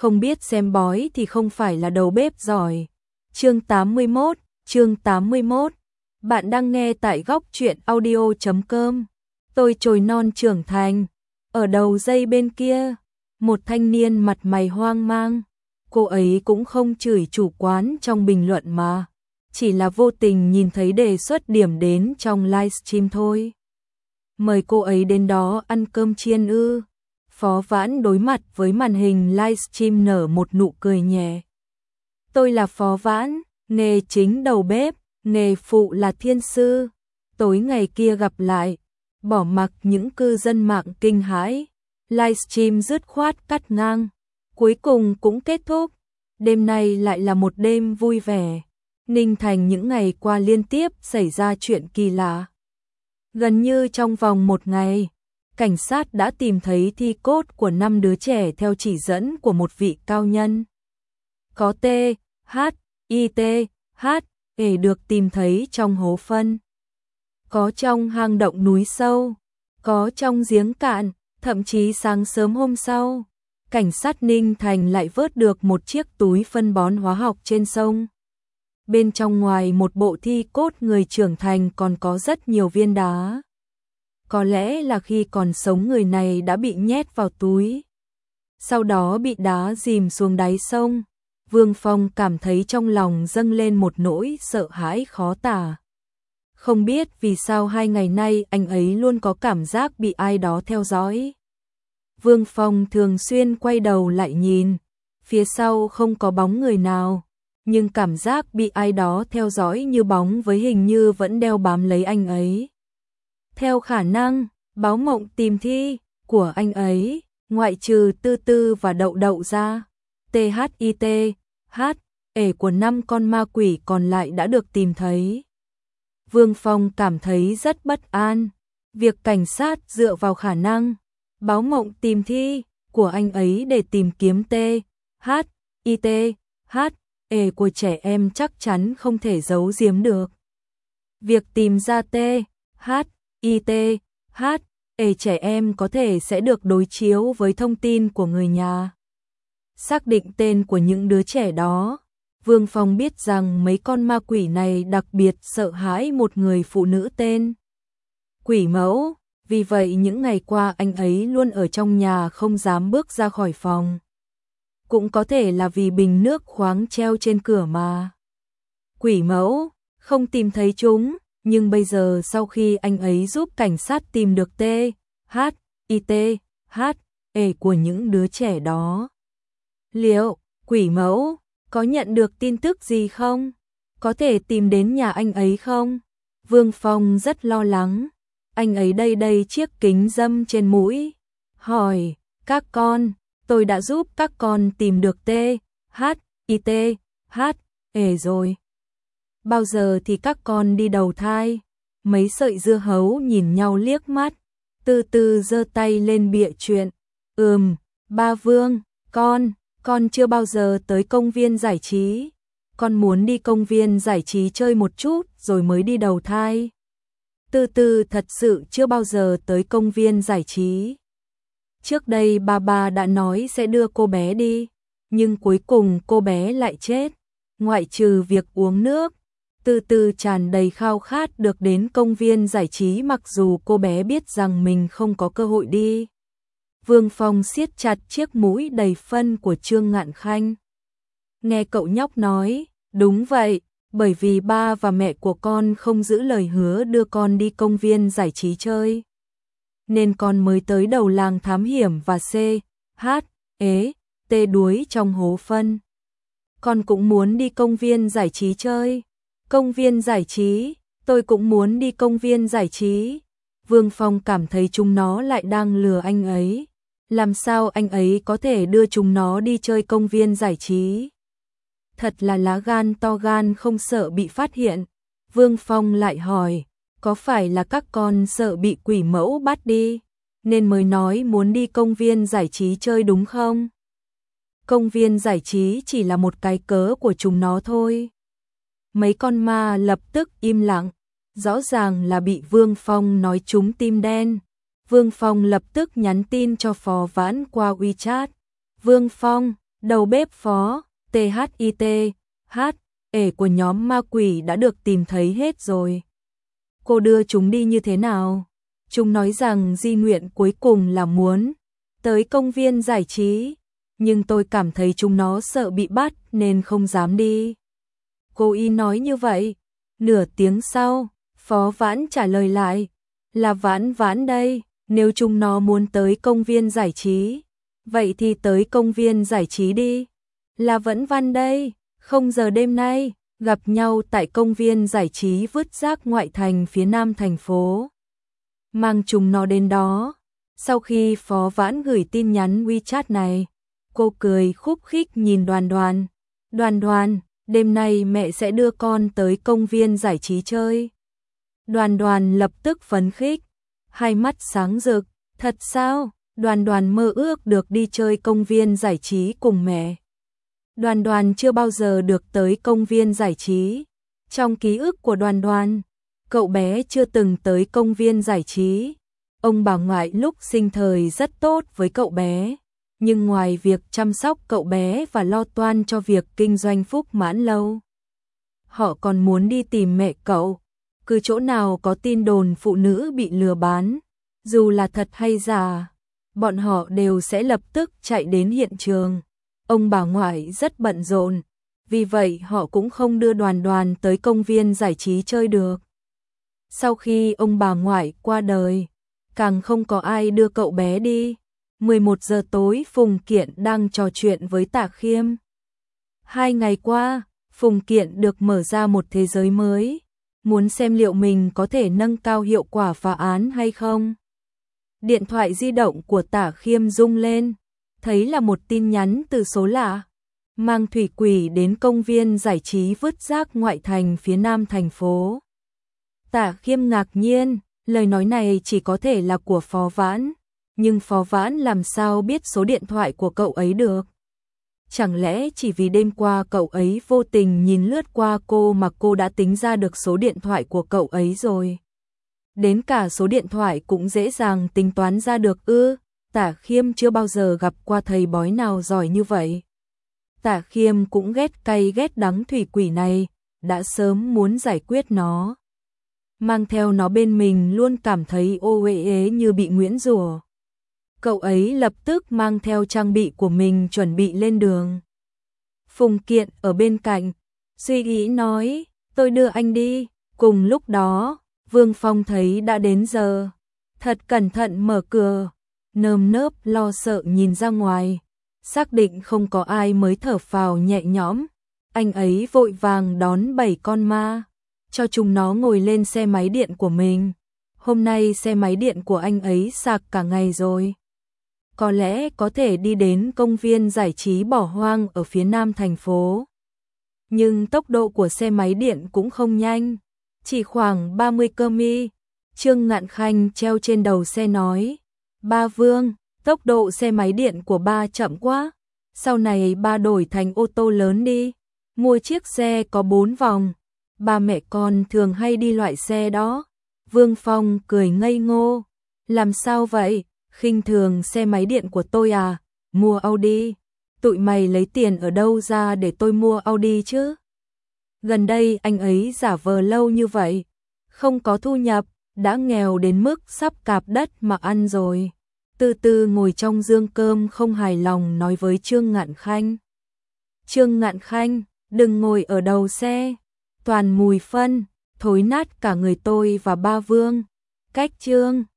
không biết xem bói thì không phải là đầu bếp giỏi. Chương 81. Bạn đang nghe tại góc truyện audio.com. Tôi trồi non trưởng thành. Ở đầu dây bên kia, một thanh niên mặt mày hoang mang. Cô ấy cũng không chửi chủ quán trong bình luận mà, chỉ là vô tình nhìn thấy đề xuất điểm đến trong livestream thôi. Mời cô ấy đến đó ăn cơm chiên ư? Phó Vãn đối mặt với màn hình livestream nở một nụ cười nhẹ. Tôi là Phó Vãn, nghề chính đầu bếp, nghề phụ là thiên sư. Tối ngày kia gặp lại, bỏ mặc những cư dân mạng kinh hãi. Livestream dứt khoát cắt ngang, cuối cùng cũng kết thúc. Đêm nay lại là một đêm vui vẻ. Ninh Thành những ngày qua liên tiếp xảy ra chuyện kỳ lạ. Gần như trong vòng một ngày, cảnh sát đã tìm thấy thi cốt của 5 đứa trẻ theo chỉ dẫn của một vị cao nhân. Có T, H, I, T, H, E được tìm thấy trong hố phân. Có trong hang động núi sâu, có trong giếng cạn, thậm chí sáng sớm hôm sau, cảnh sát Ninh Thành lại vớt được một chiếc túi phân bón hóa học trên sông. Bên trong ngoài một bộ thi cốt người trưởng thành còn có rất nhiều viên đá. Có lẽ là khi còn sống người này đã bị nhét vào túi, sau đó bị đá dìm xuống đáy sông. Vương Phong cảm thấy trong lòng dâng lên một nỗi sợ hãi khó tả. Không biết vì sao 2 ngày nay anh ấy luôn có cảm giác bị ai đó theo dõi. Vương Phong thường xuyên quay đầu lại nhìn, phía sau không có bóng người nào, nhưng cảm giác bị ai đó theo dõi như bóng với hình như vẫn đeo bám lấy anh ấy. Theo khả năng, báo mộng tìm thi của anh ấy, ngoại trừ Tư Tư và Đậu Đậu ra, THIT, H, ể của 5 con ma quỷ còn lại đã được tìm thấy. Vương Phong cảm thấy rất bất an. Việc cảnh sát dựa vào khả năng báo mộng tìm thi của anh ấy để tìm kiếm T, H, I, T, H, E của trẻ em chắc chắn không thể giấu giếm được. Việc tìm ra T, H, I, T, H, E trẻ em có thể sẽ được đối chiếu với thông tin của người nhà. Xác định tên của những đứa trẻ đó, Vương Phong biết rằng mấy con ma quỷ này đặc biệt sợ hãi một người phụ nữ tên Quỷ Mẫu. Vì vậy những ngày qua anh ấy luôn ở trong nhà không dám bước ra khỏi phòng. Cũng có thể là vì bình nước khoáng treo trên cửa mà. Quỷ Mẫu không tìm thấy chúng, nhưng bây giờ sau khi anh ấy giúp cảnh sát tìm được T, H, I, T, H, E của những đứa trẻ đó, liệu Quỷ Mẫu có nhận được tin tức gì không? Có thể tìm đến nhà anh ấy không? Vương Phong rất lo lắng. Anh ấy đây chiếc kính râm trên mũi, hỏi, các con, tôi đã giúp các con tìm được T, H, I, T, H, E rồi. Bao giờ thì các con đi đầu thai? Mấy sợi dưa hấu nhìn nhau liếc mắt, từ từ giơ tay lên bịa chuyện. Ba Vương, con chưa bao giờ tới công viên giải trí. Con muốn đi công viên giải trí chơi một chút rồi mới đi đầu thai. Từ từ thật sự chưa bao giờ tới công viên giải trí. Trước đây ba đã nói sẽ đưa cô bé đi, nhưng cuối cùng cô bé lại chết. Ngoại trừ việc uống nước, từ từ tràn đầy khao khát được đến công viên giải trí mặc dù cô bé biết rằng mình không có cơ hội đi. Vương Phong siết chặt chiếc mũi đầy phân của Trương Ngạn Khanh. Nghe cậu nhóc nói, đúng vậy, bởi vì ba và mẹ của con không giữ lời hứa đưa con đi công viên giải trí chơi, nên con mới tới đầu làng thám hiểm và C, H, E, T đuối trong hố phân. Con cũng muốn đi công viên giải trí chơi. Công viên giải trí, tôi cũng muốn đi công viên giải trí. Vương Phong cảm thấy chúng nó lại đang lừa anh ấy. Làm sao anh ấy có thể đưa chúng nó đi chơi công viên giải trí? Thật là lá gan to gan không sợ bị phát hiện. Vương Phong lại hỏi, có phải là các con sợ bị Quỷ Mẫu bắt đi, nên mới nói muốn đi công viên giải trí chơi đúng không? Công viên giải trí chỉ là một cái cớ của chúng nó thôi. Mấy con ma lập tức im lặng, rõ ràng là bị Vương Phong nói trúng tim đen. Vương Phong lập tức nhắn tin cho Phó Vãn qua WeChat. Vương Phong, Đầu bếp phó, THIT, ể của nhóm ma quỷ đã được tìm thấy hết rồi. Cô đưa chúng đi như thế nào? Chúng nói rằng di nguyện cuối cùng là muốn tới công viên giải trí, nhưng tôi cảm thấy chúng nó sợ bị bắt nên không dám đi. Cô y nói như vậy. Nửa tiếng sau, Phó Vãn trả lời lại, là Vãn Vãn đây, nếu chúng nó muốn tới công viên giải trí, vậy thì tới công viên giải trí đi. Là Vẫn Văn đây, 0 giờ đêm nay, gặp nhau tại công viên giải trí vứt rác ngoại thành phía nam thành phố. Mang chúng nó đến đó. Sau khi Phó Vãn gửi tin nhắn WeChat này, cô cười khúc khích nhìn Đoàn Đoàn. Đoàn Đoàn, đêm nay mẹ sẽ đưa con tới công viên giải trí chơi. Đoàn Đoàn lập tức phấn khích, hai mắt sáng rực. Thật sao? Đoàn Đoàn mơ ước được đi chơi công viên giải trí cùng mẹ. Đoàn Đoàn chưa bao giờ được tới công viên giải trí. Trong ký ức của Đoàn Đoàn, cậu bé chưa từng tới công viên giải trí. Ông bà ngoại lúc sinh thời rất tốt với cậu bé, nhưng ngoài việc chăm sóc cậu bé và lo toan cho việc kinh doanh Phúc Mãn Lâu, họ còn muốn đi tìm mẹ cậu. Cứ chỗ nào có tin đồn phụ nữ bị lừa bán, dù là thật hay giả, bọn họ đều sẽ lập tức chạy đến hiện trường. Ông bà ngoại rất bận rộn, vì vậy họ cũng không đưa Đoàn Đoàn tới công viên giải trí chơi được. Sau khi ông bà ngoại qua đời, càng không có ai đưa cậu bé đi. 11 giờ tối Phùng Kiện đang trò chuyện với Tạ Khiêm. 2 ngày qua, Phùng Kiện được mở ra một thế giới mới, muốn xem liệu mình có thể nâng cao hiệu quả phá án hay không. Điện thoại di động của Tạ Khiêm rung lên, thấy là một tin nhắn từ số lạ. Mang thủy quỷ đến công viên giải trí vứt rác ngoại thành phía nam thành phố. Tạ Khiêm ngạc nhiên, lời nói này chỉ có thể là của Phó Vãn, nhưng Phó Vãn làm sao biết số điện thoại của cậu ấy được? Chẳng lẽ chỉ vì đêm qua cậu ấy vô tình nhìn lướt qua cô mà cô đã tính ra được số điện thoại của cậu ấy rồi? Đến cả số điện thoại cũng dễ dàng tính toán ra được ư? Tạ Khiêm chưa bao giờ gặp qua thầy bói nào giỏi như vậy. Tạ Khiêm cũng ghét cay ghét đắng thủy quỷ này, đã sớm muốn giải quyết nó. Mang theo nó bên mình luôn cảm thấy ô uế ế như bị nguyễn rủa. Cậu ấy lập tức mang theo trang bị của mình chuẩn bị lên đường. Phùng Kiện ở bên cạnh, suy nghĩ nói, tôi đưa anh đi. Cùng lúc đó, Vương Phong thấy đã đến giờ, thật cẩn thận mở cửa, nơm nớp lo sợ nhìn ra ngoài, xác định không có ai mới thở phào nhẹ nhõm. Anh ấy vội vàng đón 7 con ma, cho chúng nó ngồi lên xe máy điện của mình. Hôm nay xe máy điện của anh ấy sạc cả ngày rồi. Có lẽ có thể đi đến công viên giải trí bỏ hoang ở phía nam thành phố. Nhưng tốc độ của xe máy điện cũng không nhanh, chỉ khoảng 30 km/h. Trương Ngạn Khanh treo trên đầu xe nói, ba Vương, tốc độ xe máy điện của ba chậm quá, sau này ba đổi thành ô tô lớn đi, mua chiếc xe có 4 vòng, ba mẹ con thường hay đi loại xe đó. Vương Phong cười ngây ngô, làm sao vậy, khinh thường xe máy điện của tôi à, mua Audi, tụi mày lấy tiền ở đâu ra để tôi mua Audi chứ? Gần đây anh ấy giả vờ lâu như vậy, không có thu nhập, đã nghèo đến mức sắp cạp đất mà ăn rồi. Từ từ ngồi trong giương cơm không hài lòng nói với Trương Ngạn Khanh. Trương Ngạn Khanh, đừng ngồi ở đầu xe, toàn mùi phân, thối nát cả người tôi và ba Vương. Cách Trương